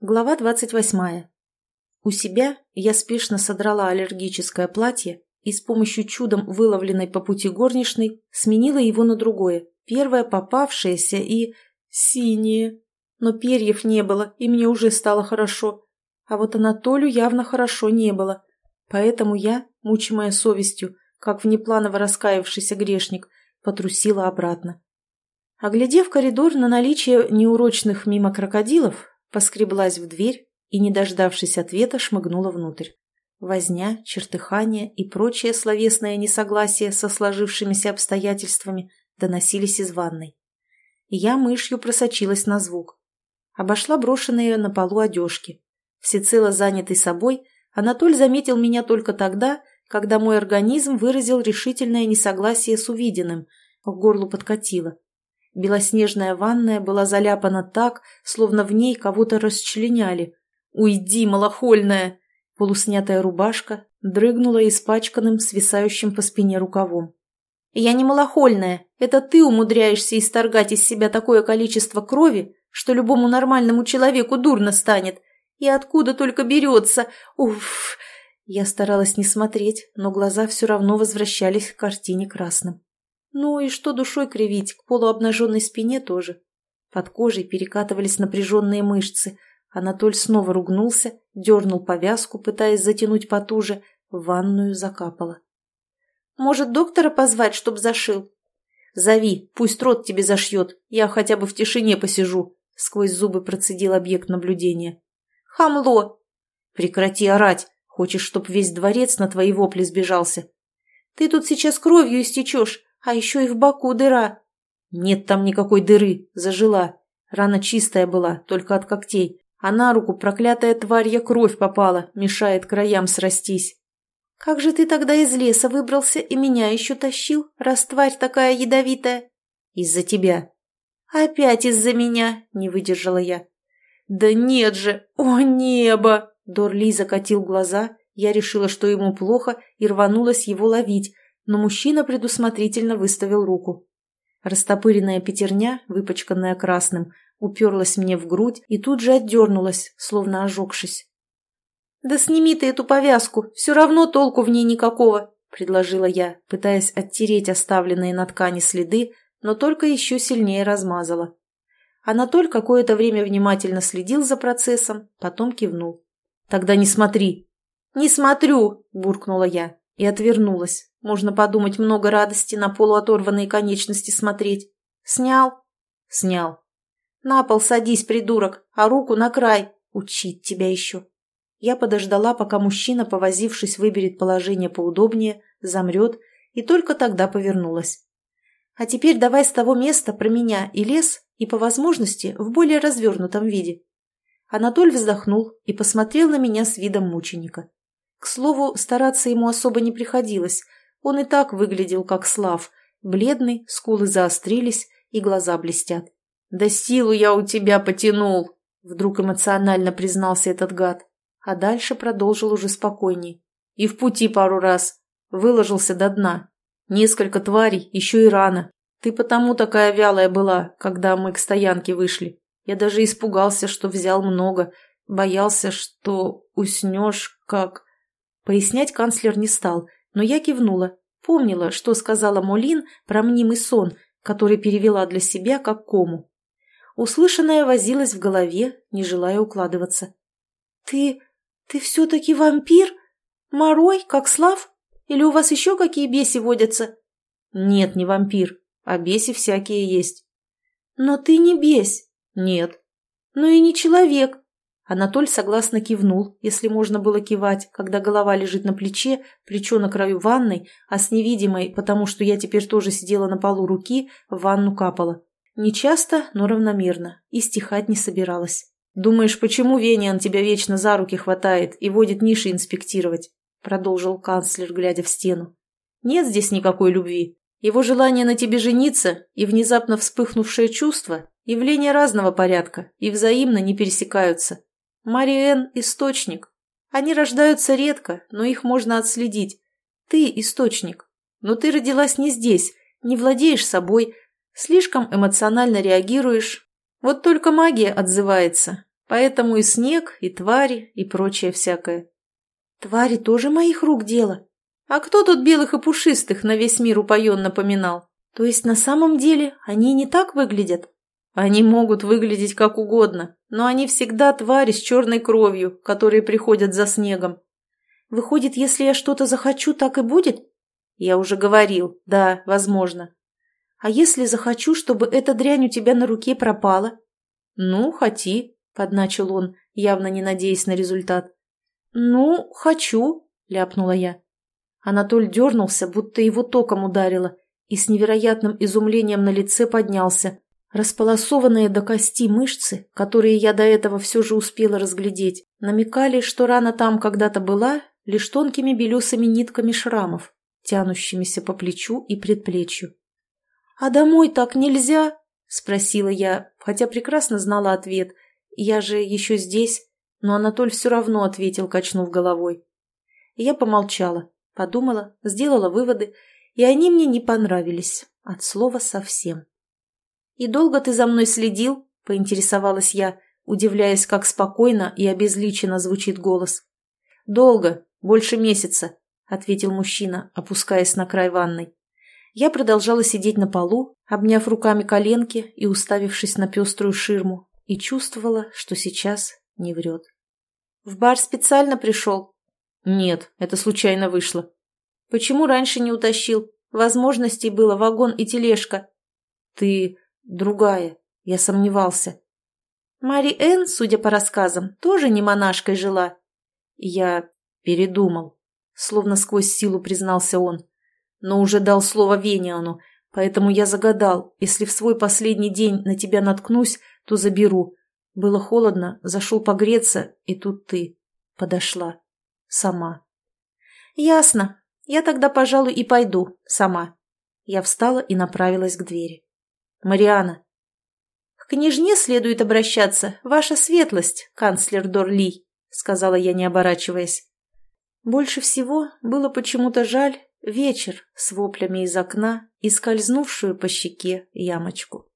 Глава 28. У себя я спешно содрала аллергическое платье и с помощью чудом выловленной по пути горничной сменила его на другое, первое попавшееся и синее. Но перьев не было, и мне уже стало хорошо. А вот Анатолию явно хорошо не было. Поэтому я, мучимая совестью, как внепланово раскаявшийся грешник, потрусила обратно. Оглядев коридор на наличие неурочных мимо крокодилов, поскреблась в дверь и, не дождавшись ответа, шмыгнула внутрь. Возня, чертыхание и прочее словесное несогласие со сложившимися обстоятельствами доносились из ванной. Я мышью просочилась на звук. Обошла брошенные на полу одежки. Всецело занятый собой, Анатоль заметил меня только тогда, когда мой организм выразил решительное несогласие с увиденным, к горлу подкатило. Белоснежная ванная была заляпана так, словно в ней кого-то расчленяли. «Уйди, малохольная!» Полуснятая рубашка дрыгнула испачканным, свисающим по спине рукавом. «Я не малохольная. Это ты умудряешься исторгать из себя такое количество крови, что любому нормальному человеку дурно станет. И откуда только берется? Уф!» Я старалась не смотреть, но глаза все равно возвращались к картине красным. Ну и что душой кривить, к полуобнаженной спине тоже. Под кожей перекатывались напряженные мышцы. Анатоль снова ругнулся, дернул повязку, пытаясь затянуть потуже. В ванную закапало. «Может, доктора позвать, чтоб зашил?» «Зови, пусть рот тебе зашьет, я хотя бы в тишине посижу», — сквозь зубы процедил объект наблюдения. «Хамло!» «Прекрати орать, хочешь, чтоб весь дворец на твои вопли сбежался?» «Ты тут сейчас кровью истечешь. А еще и в боку дыра». «Нет там никакой дыры, зажила. Рана чистая была, только от когтей. А на руку проклятая тварья кровь попала, мешает краям срастись». «Как же ты тогда из леса выбрался и меня еще тащил, раз тварь такая ядовитая?» «Из-за тебя». «Опять из-за меня», — не выдержала я. «Да нет же! О, небо!» Дорли закатил глаза, я решила, что ему плохо, и рванулась его ловить, но мужчина предусмотрительно выставил руку. Растопыренная пятерня, выпачканная красным, уперлась мне в грудь и тут же отдернулась, словно ожегшись. «Да сними ты эту повязку, все равно толку в ней никакого», — предложила я, пытаясь оттереть оставленные на ткани следы, но только еще сильнее размазала. Анатоль какое-то время внимательно следил за процессом, потом кивнул. «Тогда не смотри». «Не смотрю», — буркнула я и отвернулась. Можно подумать, много радости на полуоторванные конечности смотреть. «Снял?» «Снял». «На пол садись, придурок, а руку на край. Учить тебя еще». Я подождала, пока мужчина, повозившись, выберет положение поудобнее, замрет, и только тогда повернулась. «А теперь давай с того места про меня и лес, и, по возможности, в более развернутом виде». Анатоль вздохнул и посмотрел на меня с видом мученика. К слову, стараться ему особо не приходилось. Он и так выглядел как Слав. Бледный, скулы заострились и глаза блестят. «Да силу я у тебя потянул!» Вдруг эмоционально признался этот гад. А дальше продолжил уже спокойней. «И в пути пару раз. Выложился до дна. Несколько тварей, еще и рано. Ты потому такая вялая была, когда мы к стоянке вышли. Я даже испугался, что взял много. Боялся, что уснешь как...» Пояснять канцлер не стал, но я кивнула. Помнила, что сказала Молин про мнимый сон, который перевела для себя как кому. Услышанное возилось в голове, не желая укладываться. «Ты все-таки вампир? Морой, как Слав? Или у вас еще какие беси водятся?» «Нет, не вампир, а беси всякие есть». «Но ты не бесь?» «Нет». «Ну и не человек». Анатоль согласно кивнул, если можно было кивать, когда голова лежит на плече, плечо на краю ванной, а с невидимой, потому что я теперь тоже сидела на полу руки, в ванну капала. Не часто, но равномерно, и стихать не собиралась. «Думаешь, почему Вениан тебя вечно за руки хватает и водит ниши инспектировать?» Продолжил канцлер, глядя в стену. «Нет здесь никакой любви. Его желание на тебе жениться и внезапно вспыхнувшее чувство – явления разного порядка и взаимно не пересекаются. Мариэн – источник. Они рождаются редко, но их можно отследить. Ты – источник. Но ты родилась не здесь, не владеешь собой, слишком эмоционально реагируешь. Вот только магия отзывается. Поэтому и снег, и твари, и прочее всякое. Твари тоже моих рук дело. А кто тут белых и пушистых на весь мир упоенно поминал? То есть на самом деле они не так выглядят? Они могут выглядеть как угодно, но они всегда твари с черной кровью, которые приходят за снегом. Выходит, если я что-то захочу, так и будет? Я уже говорил, да, возможно. А если захочу, чтобы эта дрянь у тебя на руке пропала? Ну, хоти, подначил он, явно не надеясь на результат. Ну, хочу, ляпнула я. Анатоль дернулся, будто его током ударило, и с невероятным изумлением на лице поднялся. Располосованные до кости мышцы, которые я до этого все же успела разглядеть, намекали, что рана там когда-то была лишь тонкими белесыми нитками шрамов, тянущимися по плечу и предплечью. «А домой так нельзя?» – спросила я, хотя прекрасно знала ответ. «Я же еще здесь», но Анатоль все равно ответил, качнув головой. Я помолчала, подумала, сделала выводы, и они мне не понравились, от слова совсем. «И долго ты за мной следил?» – поинтересовалась я, удивляясь, как спокойно и обезличенно звучит голос. «Долго, больше месяца», – ответил мужчина, опускаясь на край ванной. Я продолжала сидеть на полу, обняв руками коленки и уставившись на пеструю ширму, и чувствовала, что сейчас не врет. «В бар специально пришел?» «Нет, это случайно вышло». «Почему раньше не утащил? Возможностей было вагон и тележка». «Ты другая», я сомневался. «Мари Энн, судя по рассказам, тоже не монашкой жила». Я передумал, словно сквозь силу признался он. Но уже дал слово Вениану, поэтому я загадал, если в свой последний день на тебя наткнусь, то заберу. Было холодно, зашел погреться, и тут ты подошла. Сама. Ясно. Я тогда, пожалуй, и пойду. Сама. Я встала и направилась к двери. Мариана. К княжне следует обращаться, ваша светлость, канцлер Дорли, сказала я, не оборачиваясь. Больше всего было почему-то жаль вечер с воплями из окна и скользнувшую по щеке ямочку.